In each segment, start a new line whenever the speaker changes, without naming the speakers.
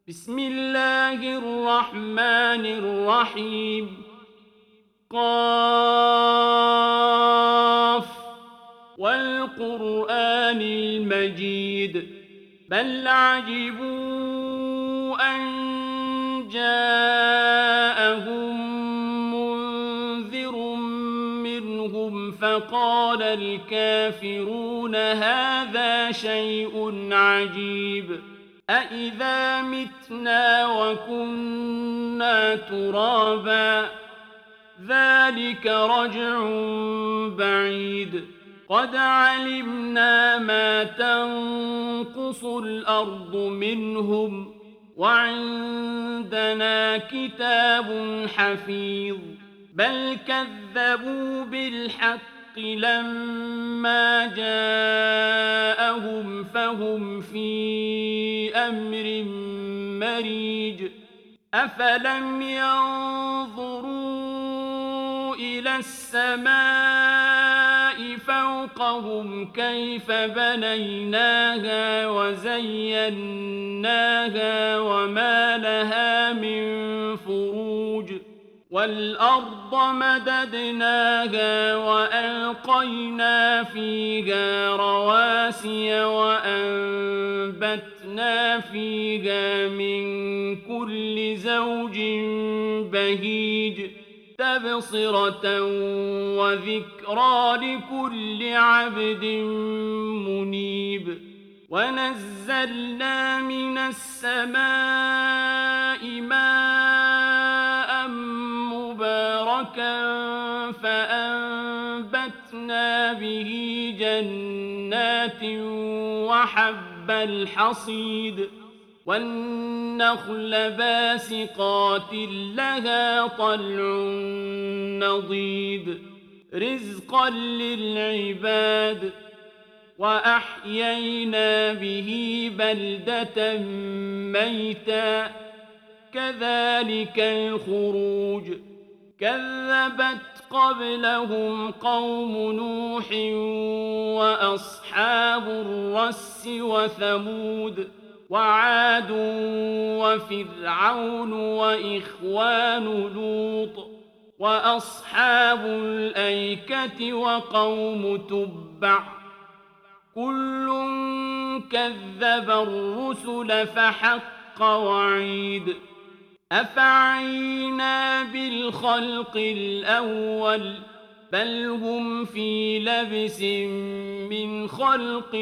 بسم الله الرحمن الرحيم قاف والقرآن المجيد بل عجبوا أن جاءهم منذر منهم فقال الكافرون هذا شيء عجيب أإذا متنا وكنا ترابا ذلك رجع بعيد قد علمنا ما تنقص الأرض منهم وعندنا كتاب حفيظ بل كذبوا بالحق لما جاءهم فهم في أمر مريج أفلم ينظروا إلى السماء فوقهم كيف بنيناها وزيناها وما لها من فروج والأرض مددناها وألقينا فيها رواسي وأنبتنا فيها من كل زوج بهيج تبصرة وذكرى لكل عبد منيب ونزلنا من السماء ماء مباركا فأنبتنا به جنات وحب الحصيد والنخل باسقات لها طلع نضيد رزقا للعباد وأحيينا به بلدة ميتا كذلك الخروج كذبت قبلهم قوم نوح وأصحاب الرس وثمود وعاد وفرعون وإخوان لوط وأصحاب الأيكة وقوم تبع كل كذب الرسل فحق وعيد أفعينا بالخلق الأول بل هم في لبس من خلق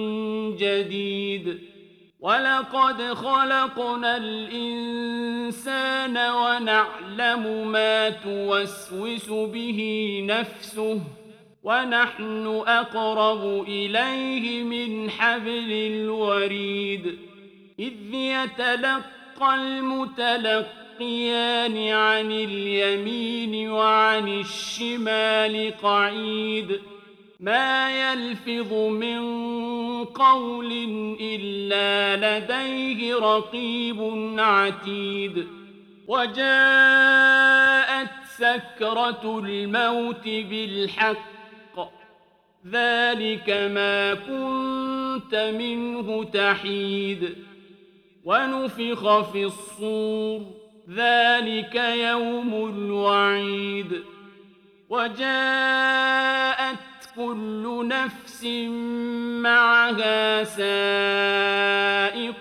جديد ولقد خلقنا الإنسان ونعلم ما توسوس به نفسه ونحن أقرب إليه من حبل الوريد إذ يتلقى المتلقيان عن اليمين وعن الشمال قعيد ما يلفظ من قول إلا لديه رقيب عتيد وجاءت سكرة الموت بالحق ذلك ما كنت منه تحيد ونفخ في الصور ذلك يوم الوعيد وجاءت كل نفس معها سائق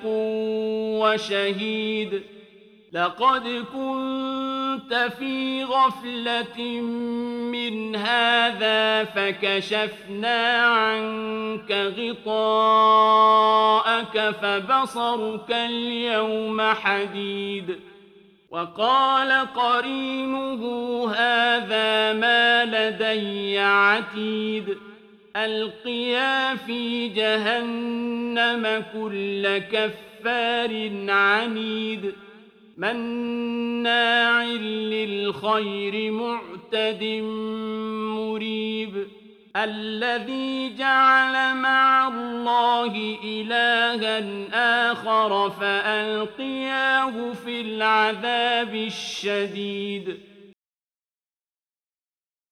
وشهيد لقد كنت في غفلة من هذا فكشفنا عنك غطاءك فبصرك اليوم حديد وقال قرينه هذا ما لدي عتيد ألقيا في جهنم كل كفار عنيد مناع للخير معتد مريب الذي جعل مع الله إلها آخر فألقياه في العذاب الشديد